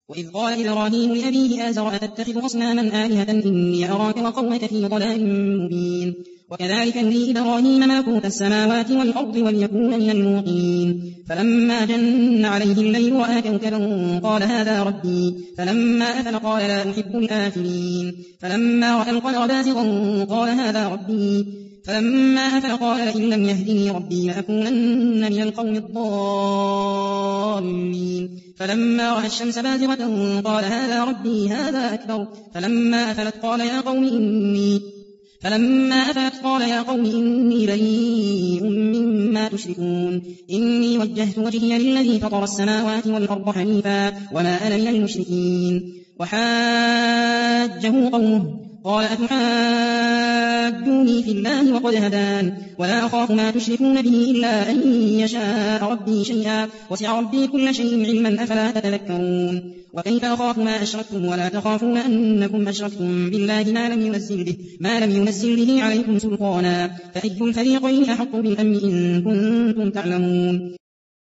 وإذ قال إبراهيم لأبيه آزر أتتخذ أصناما آلهة إني أراك وقومك في ضلال مبين وكذلك نري إبراهيم ملكوت السماوات والأرض وليكون من الموقنين فلما جن عليه الليل رأى كوكبا قال هذا ربي فلما أفل قال لا أحب الآفلين فلما رأى القمر بازغا قال هذا ربي فلما أفل قال لئن لم يهدني ربي لأكونن من القوم الضالين فلما رأى الشمس بازغة قال هذا ربي هذا أكبر فلما أفلت قال يا قوم إني بريء مما تشركون إني وجهت وجهي للذي فطر السماوات والأرض حنيفا وما أنا من المشركين وحاجه قومه قال أتحاجوني في الله وقد هدان ولا أخاف ما تشركون به إلا أن يشاء ربي شيئا وسع ربي كل شيء علما أفلا تتذكرون وكيف أخاف ما أشركتم ولا تخافون أنكم أشركتم بالله ما لم ينزل به عليكم سلطانا فأي الفريقين أحق بالأمن إن كنتم تعلمون